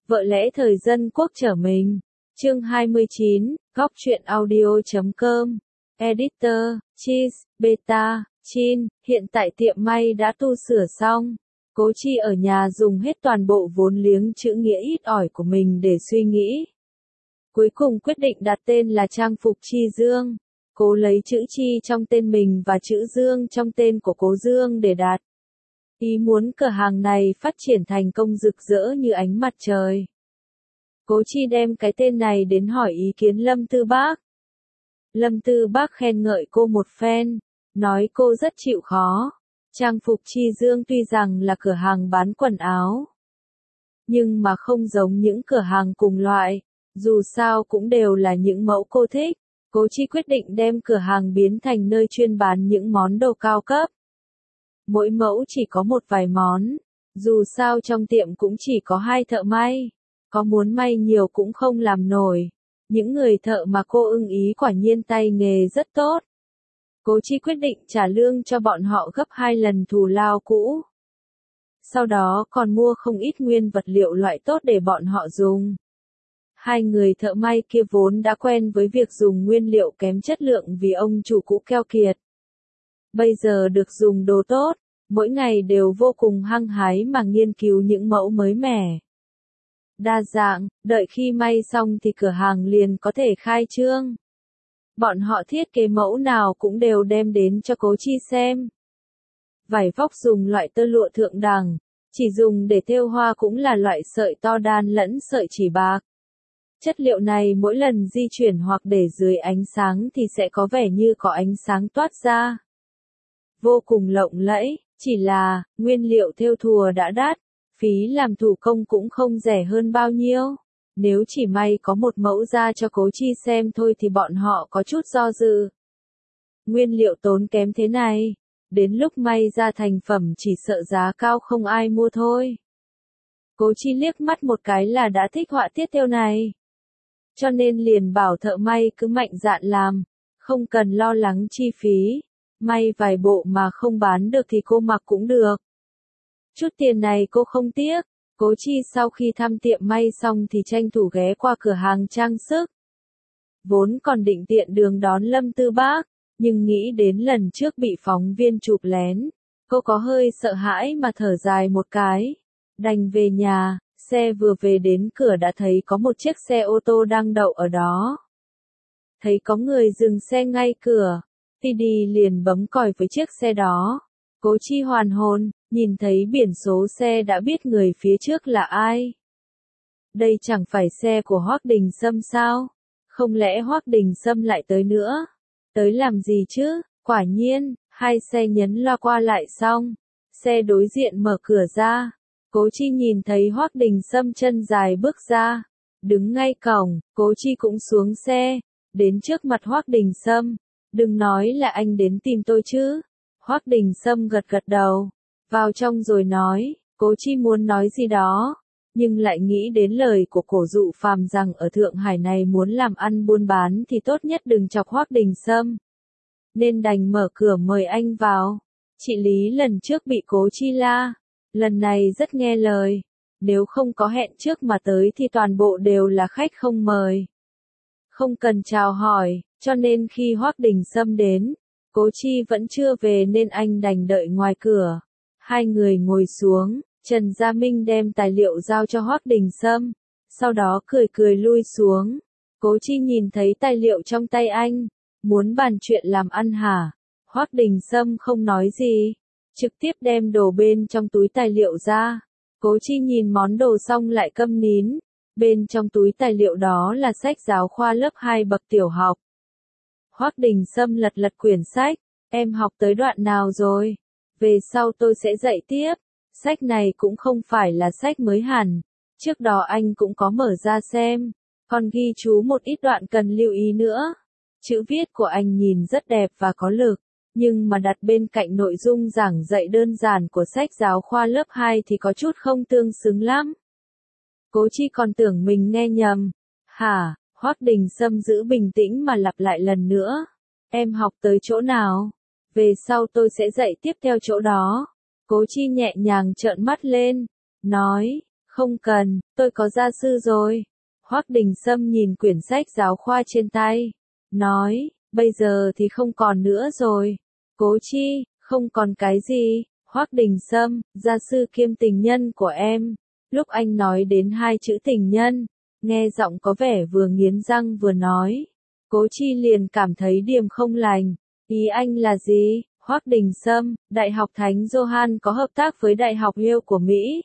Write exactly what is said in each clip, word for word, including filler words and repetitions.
Vợ lẽ thời dân quốc trở mình. Chương hai mươi chín, góc truyện audio chấm com. Editor, Cheese, Beta, Chin, hiện tại tiệm may đã tu sửa xong. Cố Chi ở nhà dùng hết toàn bộ vốn liếng chữ nghĩa ít ỏi của mình để suy nghĩ. Cuối cùng quyết định đặt tên là Trang phục Chi Dương. Cố lấy chữ Chi trong tên mình và chữ Dương trong tên của Cố Dương để đặt. Ý muốn cửa hàng này phát triển thành công rực rỡ như ánh mặt trời. Cố Chi đem cái tên này đến hỏi ý kiến Lâm Tư Bác. Lâm Tư Bác khen ngợi cô một phen, nói cô rất chịu khó. Trang phục Chi Dương tuy rằng là cửa hàng bán quần áo, nhưng mà không giống những cửa hàng cùng loại, dù sao cũng đều là những mẫu cô thích. Cố Chi quyết định đem cửa hàng biến thành nơi chuyên bán những món đồ cao cấp. Mỗi mẫu chỉ có một vài món, dù sao trong tiệm cũng chỉ có hai thợ may, có muốn may nhiều cũng không làm nổi. Những người thợ mà cô ưng ý quả nhiên tay nghề rất tốt. Cố Chi quyết định trả lương cho bọn họ gấp hai lần thù lao cũ. Sau đó còn mua không ít nguyên vật liệu loại tốt để bọn họ dùng. Hai người thợ may kia vốn đã quen với việc dùng nguyên liệu kém chất lượng vì ông chủ cũ keo kiệt. Bây giờ được dùng đồ tốt, mỗi ngày đều vô cùng hăng hái mà nghiên cứu những mẫu mới mẻ, đa dạng, đợi khi may xong thì cửa hàng liền có thể khai trương. Bọn họ thiết kế mẫu nào cũng đều đem đến cho Cố Chi xem. Vải vóc dùng loại tơ lụa thượng đẳng, chỉ dùng để thêu hoa cũng là loại sợi to đan lẫn sợi chỉ bạc. Chất liệu này mỗi lần di chuyển hoặc để dưới ánh sáng thì sẽ có vẻ như có ánh sáng toát ra. Vô cùng lộng lẫy, chỉ là, nguyên liệu thêu thùa đã đắt, phí làm thủ công cũng không rẻ hơn bao nhiêu. Nếu chỉ may có một mẫu ra cho Cố Chi xem thôi thì bọn họ có chút do dự. Nguyên liệu tốn kém thế này, đến lúc may ra thành phẩm chỉ sợ giá cao không ai mua thôi. Cố Chi liếc mắt một cái là đã thích họa tiết thêu này, cho nên liền bảo thợ may cứ mạnh dạn làm, không cần lo lắng chi phí, may vài bộ mà không bán được thì cô mặc cũng được. Chút tiền này cô không tiếc. Cố Chi sau khi thăm tiệm may xong thì tranh thủ ghé qua cửa hàng trang sức. Vốn còn định tiện đường đón Lâm Tư Bác, nhưng nghĩ đến lần trước bị phóng viên chụp lén, cô có hơi sợ hãi mà thở dài một cái. Đành về nhà, xe vừa về đến cửa đã thấy có một chiếc xe ô tô đang đậu ở đó. Thấy có người dừng xe ngay cửa, thì đi liền bấm còi với chiếc xe đó. Cố Chi hoàn hồn, nhìn thấy biển số xe đã biết người phía trước là ai. Đây chẳng phải xe của Hoắc Đình Sâm sao? Không lẽ Hoắc Đình Sâm lại tới nữa? Tới làm gì chứ? Quả nhiên, hai xe nhấn loa qua lại xong. Xe đối diện mở cửa ra. Cố Chi nhìn thấy Hoắc Đình Sâm chân dài bước ra. Đứng ngay cổng, Cố Chi cũng xuống xe. Đến trước mặt Hoắc Đình Sâm. Đừng nói là anh đến tìm tôi chứ. Hoắc Đình Sâm gật gật đầu. Vào trong rồi nói, Cố Chi muốn nói gì đó, nhưng lại nghĩ đến lời của Cổ Dụ Phàm rằng ở Thượng Hải này muốn làm ăn buôn bán thì tốt nhất đừng chọc Hoắc Đình Sâm. Nên đành mở cửa mời anh vào. Chị Lý lần trước bị Cố Chi la, lần này rất nghe lời. Nếu không có hẹn trước mà tới thì toàn bộ đều là khách không mời. Không cần chào hỏi, cho nên khi Hoắc Đình Sâm đến, Cố Chi vẫn chưa về nên anh đành đợi ngoài cửa. Hai người ngồi xuống, Trần Gia Minh đem tài liệu giao cho Hoắc Đình Sâm, sau đó cười cười lui xuống. Cố Chi nhìn thấy tài liệu trong tay anh, muốn bàn chuyện làm ăn hả? Hoắc Đình Sâm không nói gì, trực tiếp đem đồ bên trong túi tài liệu ra. Cố Chi nhìn món đồ xong lại câm nín, bên trong túi tài liệu đó là sách giáo khoa lớp hai bậc tiểu học. Hoắc Đình Sâm lật lật quyển sách, em học tới đoạn nào rồi? Về sau tôi sẽ dạy tiếp. Sách này cũng không phải là sách mới hẳn, trước đó anh cũng có mở ra xem, còn ghi chú một ít đoạn cần lưu ý nữa. Chữ viết của anh nhìn rất đẹp và có lực, nhưng mà đặt bên cạnh nội dung giảng dạy đơn giản của sách giáo khoa lớp hai thì có chút không tương xứng lắm. Cố Chi còn tưởng mình nghe nhầm. Hả? Hoắc Đình Sâm giữ bình tĩnh mà lặp lại lần nữa. Em học tới chỗ nào? Về sau tôi sẽ dạy tiếp theo chỗ đó. Cố Chi nhẹ nhàng trợn mắt lên, nói, Không cần, tôi có gia sư rồi. Hoắc Đình Sâm nhìn quyển sách giáo khoa trên tay, nói, bây giờ thì không còn nữa rồi. Cố Chi, không còn cái gì? Hoắc Đình Sâm, gia sư kiêm tình nhân của em. Lúc anh nói đến hai chữ tình nhân, nghe giọng có vẻ vừa nghiến răng vừa nói. Cố Chi liền cảm thấy điềm không lành. Ý anh là gì? Hoắc Đình Sâm, Đại học Thánh Johann có hợp tác với Đại học Yale của Mỹ,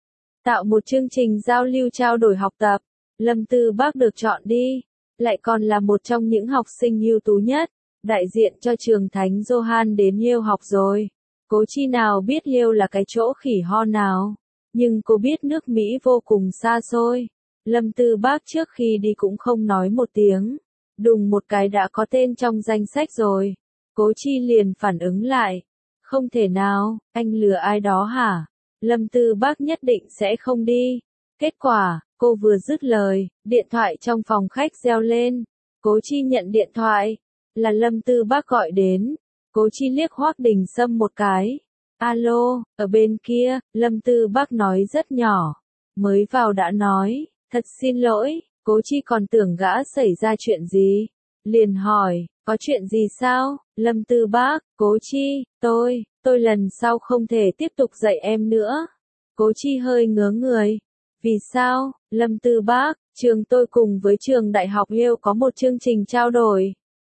tạo một chương trình giao lưu trao đổi học tập. Lâm Tư Bác được chọn đi, lại còn là một trong những học sinh ưu tú nhất, đại diện cho trường Thánh Johann đến Yale học rồi. Cố Chi nào biết Yale là cái chỗ khỉ ho nào, nhưng cô biết nước Mỹ vô cùng xa xôi. Lâm Tư Bác trước khi đi cũng không nói một tiếng, đùng một cái đã có tên trong danh sách rồi. Cố Chi liền phản ứng lại, không thể nào, anh lừa ai đó hả? Lâm Tư Bác nhất định sẽ không đi. Kết quả, cô vừa dứt lời, điện thoại trong phòng khách reo lên. Cố Chi nhận điện thoại, là Lâm Tư Bác gọi đến. Cố Chi liếc Hoắc Đình Sâm một cái. Alo, ở bên kia, Lâm Tư Bác nói rất nhỏ. Mới vào đã nói, thật xin lỗi. Cố Chi còn tưởng gã xảy ra chuyện gì. Liền hỏi, có chuyện gì sao? Lâm Tư Bác, Cố Chi, tôi, tôi lần sau không thể tiếp tục dạy em nữa. Cố Chi hơi ngớ người. Vì sao? Lâm Tư Bác, trường tôi cùng với trường Đại học Yale có một chương trình trao đổi.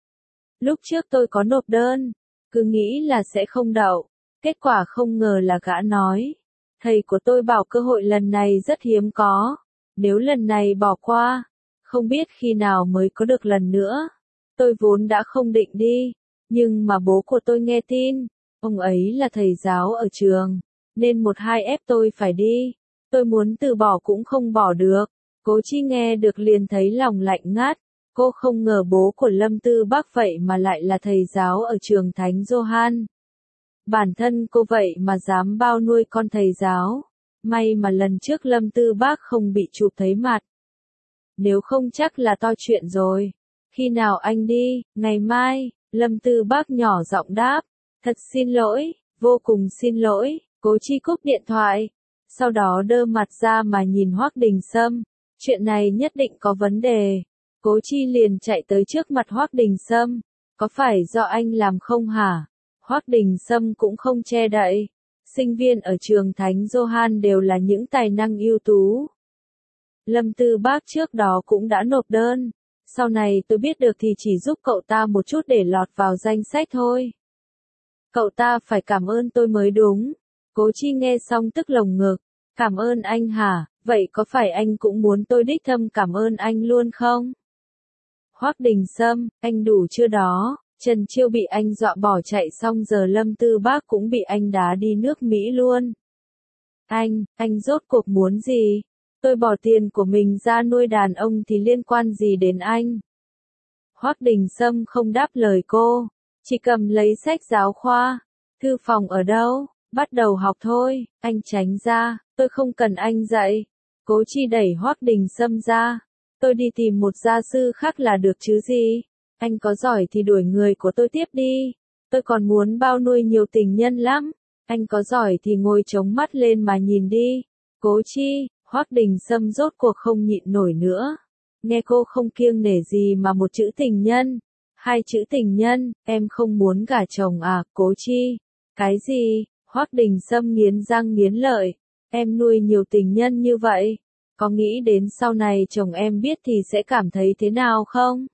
Lúc trước tôi có nộp đơn, cứ nghĩ là sẽ không đậu. Kết quả không ngờ là gã nói. Thầy của tôi bảo cơ hội lần này rất hiếm có. Nếu lần này bỏ qua, không biết khi nào mới có được lần nữa. Tôi vốn đã không định đi, nhưng mà bố của tôi nghe tin, ông ấy là thầy giáo ở trường, nên một hai ép tôi phải đi. Tôi muốn từ bỏ cũng không bỏ được. Cố Chi nghe được liền thấy lòng lạnh ngắt. Cô không ngờ bố của Lâm Tư Bác vậy mà lại là thầy giáo ở trường Thánh Johann. Bản thân cô vậy mà dám bao nuôi con thầy giáo. May mà lần trước Lâm Tư Bác không bị chụp thấy mặt. Nếu không chắc là to chuyện rồi. Khi nào anh đi? Ngày mai. Lâm Tư Bác nhỏ giọng đáp. Thật xin lỗi, vô cùng xin lỗi. Cố Chi cúp điện thoại. Sau đó đơ mặt ra mà nhìn Hoắc Đình Sâm. Chuyện này nhất định có vấn đề. Cố Chi liền chạy tới trước mặt Hoắc Đình Sâm. Có phải do anh làm không hả? Hoắc Đình Sâm cũng không che đậy. Sinh viên ở trường Thánh Johann đều là những tài năng ưu tú. Lâm Tư Bác trước đó cũng đã nộp đơn. Sau này tôi biết được thì chỉ giúp cậu ta một chút để lọt vào danh sách thôi. Cậu ta phải cảm ơn tôi mới đúng. Cố Chi nghe xong tức lồng ngực. Cảm ơn anh hả? Vậy có phải anh cũng muốn tôi đích thân cảm ơn anh luôn không? Hoắc Đình Sâm, anh đủ chưa đó? Trần Chiêu bị anh dọa bỏ chạy xong giờ Lâm Tư Bác cũng bị anh đá đi nước Mỹ luôn. Anh, anh rốt cuộc muốn gì? Tôi bỏ tiền của mình ra nuôi đàn ông thì liên quan gì đến anh? Hoắc Đình Sâm không đáp lời cô, chỉ cầm lấy sách giáo khoa. Thư phòng ở đâu? Bắt đầu học thôi, anh tránh ra, tôi không cần anh dạy. Cố Chi đẩy Hoắc Đình Sâm ra. Tôi đi tìm một gia sư khác là được chứ gì? Anh có giỏi thì đuổi người của tôi tiếp đi. Tôi còn muốn bao nuôi nhiều tình nhân lắm. Anh có giỏi thì ngồi chống mắt lên mà nhìn đi. Cố Chi, Hoắc Đình Sâm rốt cuộc không nhịn nổi nữa. Nghe cô không kiêng nể gì mà một chữ tình nhân. Hai chữ tình nhân, em không muốn gả chồng à, Cố Chi? Cái gì? Hoắc Đình Sâm nghiến răng nghiến lợi. Em nuôi nhiều tình nhân như vậy, có nghĩ đến sau này chồng em biết thì sẽ cảm thấy thế nào không?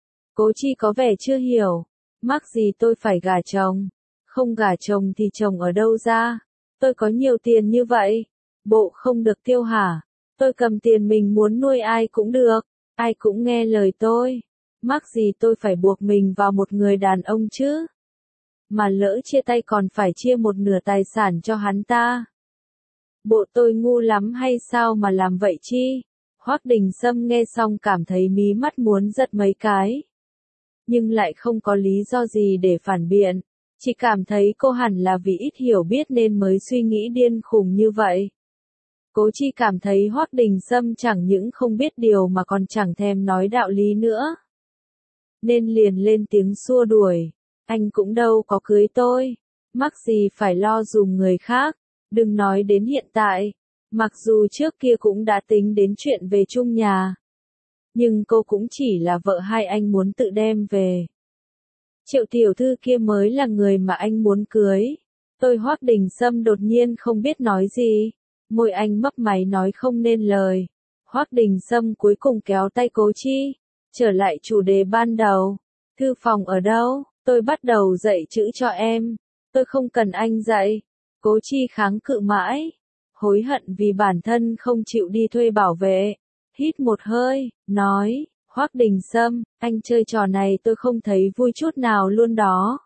Cố Chi có vẻ chưa hiểu. Mắc gì tôi phải gả chồng? Không gả chồng thì chồng ở đâu ra? Tôi có nhiều tiền như vậy. Bộ không được tiêu hả? Tôi cầm tiền mình muốn nuôi ai cũng được. Ai cũng nghe lời tôi. Mắc gì tôi phải buộc mình vào một người đàn ông chứ? Mà lỡ chia tay còn phải chia một nửa tài sản cho hắn ta. Bộ tôi ngu lắm hay sao mà làm vậy chi? Hoắc Đình Sâm nghe xong cảm thấy mí mắt muốn giật mấy cái. Nhưng lại không có lý do gì để phản biện. Chỉ cảm thấy cô hẳn là vì ít hiểu biết nên mới suy nghĩ điên khùng như vậy. Cố Chi cảm thấy Hoắc Đình Sâm chẳng những không biết điều mà còn chẳng thèm nói đạo lý nữa. Nên liền lên tiếng xua đuổi. Anh cũng đâu có cưới tôi. Mắc gì phải lo dùm người khác. Đừng nói đến hiện tại. Mặc dù trước kia cũng đã tính đến chuyện về chung nhà. Nhưng cô cũng chỉ là vợ hai anh muốn tự đem về. Triệu tiểu thư kia mới là người mà anh muốn cưới. Tôi Hoắc Đình Sâm đột nhiên không biết nói gì. Môi anh mấp máy nói không nên lời. Hoắc Đình Sâm cuối cùng kéo tay Cố Chi. Trở lại chủ đề ban đầu. Thư phòng ở đâu? Tôi bắt đầu dạy chữ cho em. Tôi không cần anh dạy. Cố Chi kháng cự mãi. Hối hận vì bản thân không chịu đi thuê bảo vệ. Hít một hơi, nói, Hoắc Đình Sâm, anh chơi trò này tôi không thấy vui chút nào luôn đó.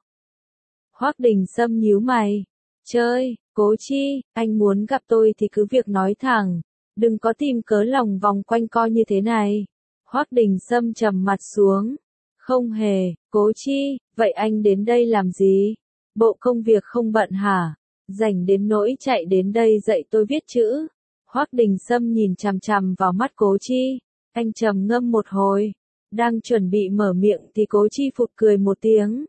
Hoắc Đình Sâm nhíu mày. Chơi, Cố Chi, anh muốn gặp tôi thì cứ việc nói thẳng. Đừng có tìm cớ lòng vòng quanh co như thế này. Hoắc Đình Sâm trầm mặt xuống. Không hề, Cố Chi, vậy anh đến đây làm gì? Bộ công việc không bận hả? Rảnh đến nỗi chạy đến đây dạy tôi viết chữ. Hoắc Đình Sâm nhìn chằm chằm vào mắt Cố Chi. Anh trầm ngâm một hồi. Đang chuẩn bị mở miệng thì Cố Chi phụt cười một tiếng.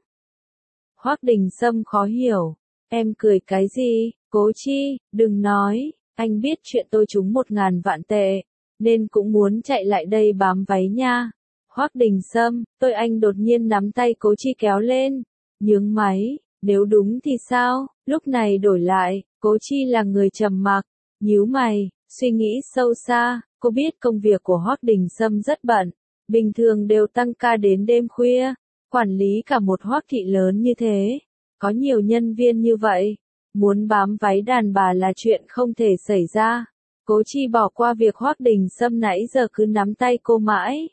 Hoắc Đình Sâm khó hiểu. Em cười cái gì? Cố Chi, đừng nói. Anh biết chuyện tôi trúng một ngàn vạn tệ. Nên cũng muốn chạy lại đây bám váy nha. Hoắc Đình Sâm, tôi anh đột nhiên nắm tay Cố Chi kéo lên. Nhướng máy. Nếu đúng thì sao? Lúc này đổi lại, Cố Chi là người trầm mặc. Nhíu mày, suy nghĩ sâu xa. Cô biết công việc của Hoắc Đình Sâm rất bận. Bình thường đều tăng ca đến đêm khuya. Quản lý cả một Hoắc thị lớn như thế. Có nhiều nhân viên như vậy. Muốn bám váy đàn bà là chuyện không thể xảy ra. Cố Chi bỏ qua việc Hoắc Đình Sâm nãy giờ cứ nắm tay cô mãi.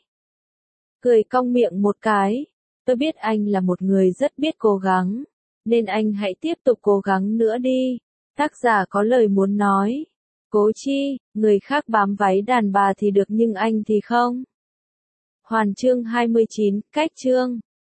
Cười cong miệng một cái. Tôi biết anh là một người rất biết cố gắng. Nên anh hãy tiếp tục cố gắng nữa đi. Tác giả có lời muốn nói. Cố Chi, người khác bám váy đàn bà thì được nhưng anh thì không. Hoàn chương hai mươi chín, cách chương.